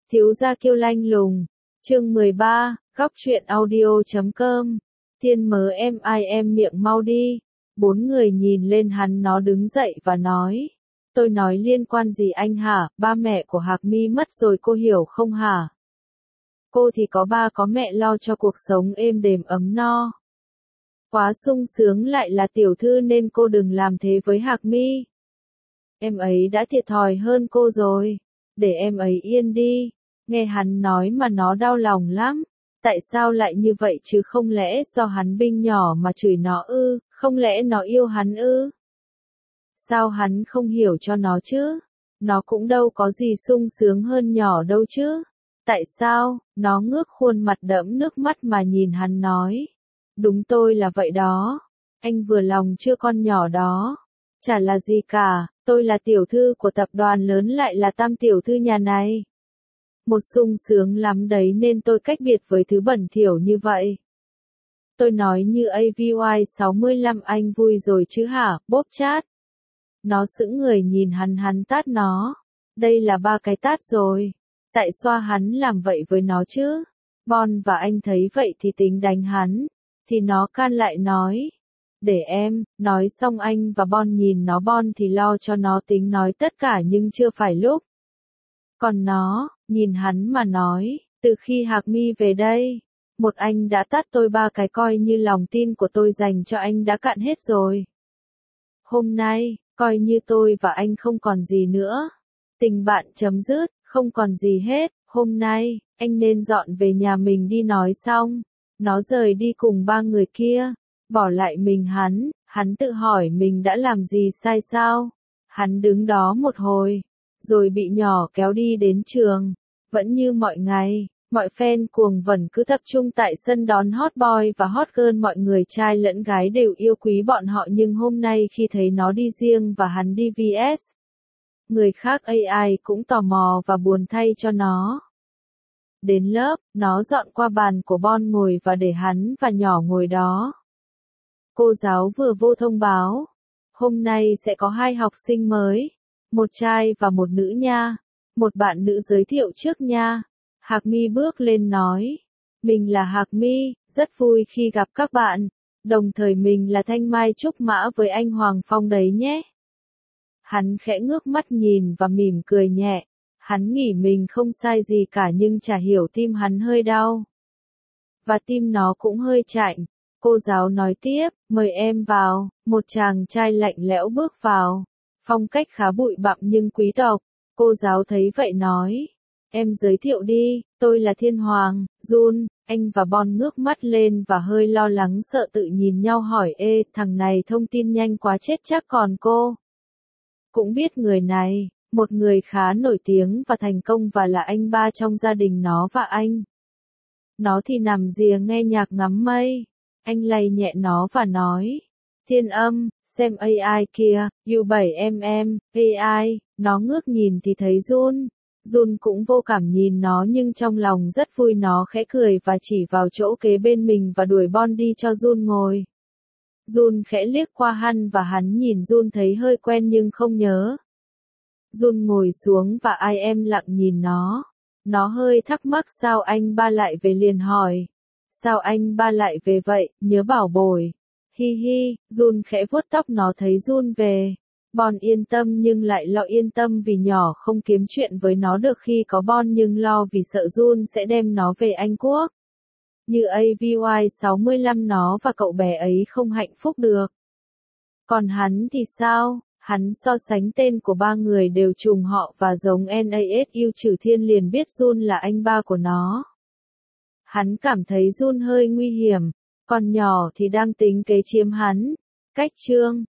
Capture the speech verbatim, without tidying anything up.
Thiếu gia kiêu lanh lùng. Chương mười ba, góc truyện audio chấm com. Thiên mớ em ai em miệng mau đi. Bốn người nhìn lên hắn, nó đứng dậy và nói. Tôi nói liên quan gì anh hả, ba mẹ của Hạc Mi mất rồi cô hiểu không hả? Cô thì có ba có mẹ lo cho cuộc sống êm đềm ấm no. Quá sung sướng, lại là tiểu thư nên cô đừng làm thế với Hạc Mi. Em ấy đã thiệt thòi hơn cô rồi. Để em ấy yên đi. Nghe hắn nói mà nó đau lòng lắm. Tại sao lại như vậy chứ, không lẽ do hắn binh nhỏ mà chửi nó ư, không lẽ nó yêu hắn ư? Sao hắn không hiểu cho nó chứ? Nó cũng đâu có gì sung sướng hơn nhỏ đâu chứ. Tại sao? Nó ngước khuôn mặt đẫm nước mắt mà nhìn hắn nói. Đúng, tôi là vậy đó. Anh vừa lòng chưa con nhỏ đó? Chả là gì cả, tôi là tiểu thư của tập đoàn lớn, lại là tam tiểu thư nhà này. Một sung sướng lắm đấy, nên tôi cách biệt với thứ bẩn thỉu như vậy. Tôi nói như a vê i sáu mươi lăm, anh vui rồi chứ hả, bóp chát. Nó sững người nhìn hắn, hắn tát nó. Đây là ba cái tát rồi. Tại xoa hắn làm vậy với nó chứ? Bon và anh thấy vậy thì tính đánh hắn. Thì nó can lại nói. Để em, nói xong anh và Bon nhìn nó, Bon thì lo cho nó tính nói tất cả nhưng chưa phải lúc. Còn nó, nhìn hắn mà nói, từ khi Hạc Mi về đây, một anh đã tát tôi ba cái, coi như lòng tin của tôi dành cho anh đã cạn hết rồi. Hôm nay, coi như tôi và anh không còn gì nữa. Tình bạn chấm dứt, không còn gì hết. Hôm nay, anh nên dọn về nhà mình đi. Nói xong, nó rời đi cùng ba người kia, bỏ lại mình hắn. Hắn tự hỏi mình đã làm gì sai sao. Hắn đứng đó một hồi, rồi bị nhỏ kéo đi đến trường. Vẫn như mọi ngày, mọi fan cuồng vẩn cứ tập trung tại sân đón hot boy và hot girl, mọi người trai lẫn gái đều yêu quý bọn họ, nhưng hôm nay khi thấy nó đi riêng và hắn đi vê ét, người khác ai cũng tò mò và buồn thay cho nó. Đến lớp, nó dọn qua bàn của Bon ngồi và để hắn và nhỏ ngồi đó. Cô giáo vừa vô thông báo, hôm nay sẽ có hai học sinh mới, một trai và một nữ nha. Một bạn nữ giới thiệu trước nha. Hạc Mi bước lên nói. Mình là Hạc Mi, rất vui khi gặp các bạn. Đồng thời mình là Thanh Mai Trúc Mã với anh Hoàng Phong đấy nhé. Hắn khẽ ngước mắt nhìn và mỉm cười nhẹ. Hắn nghĩ mình không sai gì cả, nhưng chả hiểu tim hắn hơi đau. Và tim nó cũng hơi chạnh. Cô giáo nói tiếp, mời em vào. Một chàng trai lạnh lẽo bước vào. Phong cách khá bụi bặm nhưng quý tộc. Cô giáo thấy vậy nói. Em giới thiệu đi, tôi là Thiên Hoàng, Jun. Anh và Bon ngước mắt lên và hơi lo lắng sợ tự nhìn nhau hỏi, ê, thằng này thông tin nhanh quá chết chắc. Còn cô cũng biết người này, một người khá nổi tiếng và thành công, và là anh ba trong gia đình nó và anh. Nó thì nằm rìa nghe nhạc ngắm mây. Anh lay nhẹ nó và nói. Thiên Âm, xem a i kìa, U bảy em em, a i. Nó ngước nhìn thì thấy Jun. Jun cũng vô cảm nhìn nó nhưng trong lòng rất vui. Nó khẽ cười và chỉ vào chỗ kế bên mình và đuổi Bon đi cho Jun ngồi. Jun khẽ liếc qua hắn và hắn nhìn Jun thấy hơi quen nhưng không nhớ. Jun ngồi xuống và ai em lặng nhìn nó. Nó hơi thắc mắc sao anh ba lại về, liền hỏi. Sao anh ba lại về vậy, nhớ bảo bồi. Hi hi, Jun khẽ vuốt tóc nó thấy Jun về. Bon yên tâm nhưng lại lo, yên tâm vì nhỏ không kiếm chuyện với nó được khi có Bon, nhưng lo vì sợ Jun sẽ đem nó về Anh Quốc. Như a vê i sáu mươi lăm, nó và cậu bé ấy không hạnh phúc được. Còn hắn thì sao? Hắn so sánh tên của ba người đều trùng họ và giống Nasu trừ thiên, liền biết Jun là anh ba của nó. Hắn cảm thấy Jun hơi nguy hiểm, còn nhỏ thì đang tính kế chiếm hắn. Cách chương